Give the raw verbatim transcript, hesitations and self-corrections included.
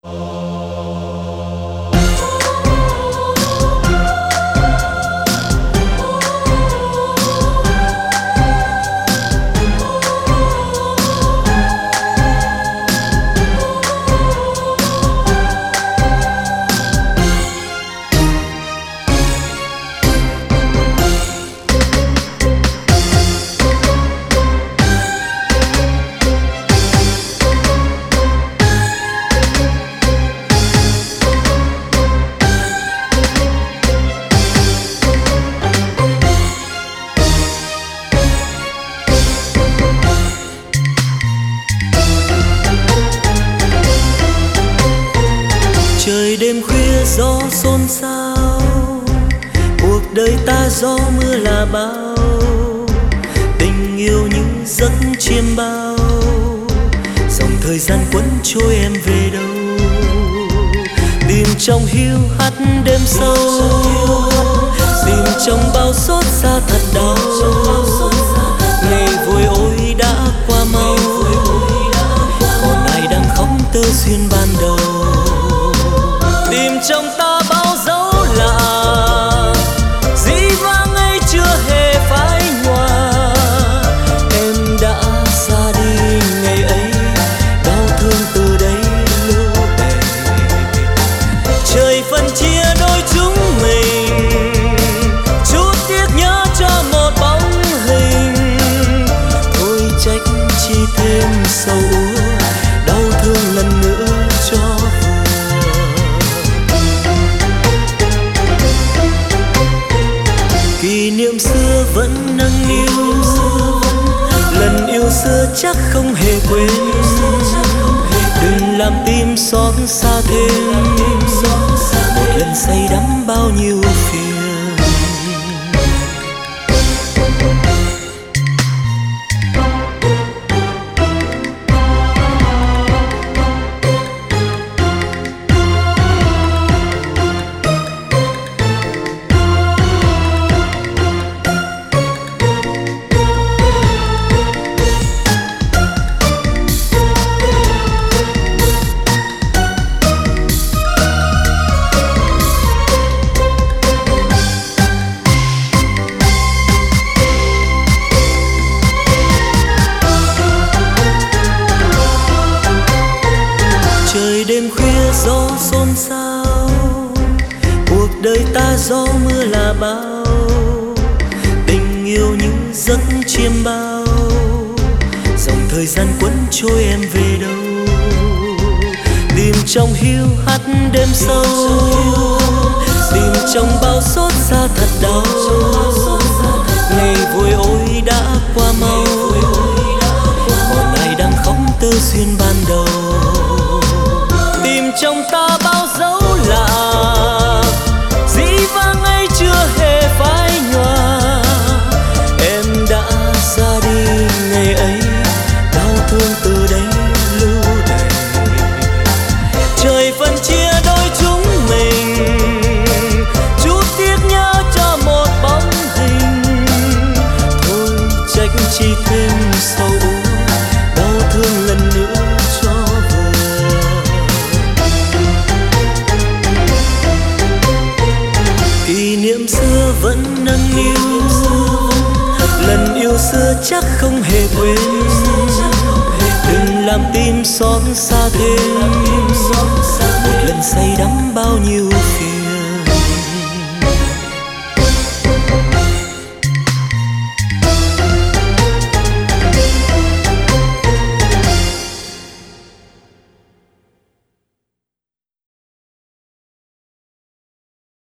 Trời đêm khuya gió xôn xao, cuộc đời ta gió mưa là bao, tình yêu như giấc chiêm bao, dòng thời gian quấn trôi em về đâu, tìm trong hiu hắt đêm sâu, tìm trong bao xót xa thật đau, ngày vui ôi đã qua mau, còn ai đang khóc tơ duyên ban đầu. Tìm trong ta bao dấu lạ, dĩ vãng ấy chưa hề phai nhòa. Em đã xa đi ngày ấy, đau thương từ đây lưu đầy. Trời phân chia đôi chúng mình, chút tiếc nhớ cho một bóng hình. Thôi trách chi thêm sầu úa, đau thương lần nữa cho kỷ niệm xưa vẫn nâng niu, lần yêu xưa chắc không hề quên. Đừng làm tim xót xa thêm, một lần say đắm bao nhiêu phiền. Trời đêm khuya gió xôn xao, cuộc đời ta gió mưa là bao, tình yêu như giấc chiêm bao, dòng thời gian quấn trôi em về đâu, tìm trong hiu hắt đêm sâu, tìm trong bao xót xa thật đau, ngày vui ôi đã qua mau, còn ai đang khóc tơ duyên ban đầu. Tìm trong ta bao dấu lạ, dĩ vãng ấy chưa hề phai nhòa. Em đã ra đi ngày ấy, đau thương từ đây lưu đầy. Trời phân chia đôi chúng mình, chút tiếc nhớ cho một bóng hình. Thôi trách chi thêm sầu úa, đau thương lần nữa cho kỷ niệm xưa vẫn nâng niu, lần yêu xưa chắc không hề quên. Đừng làm tim xót xa thêm,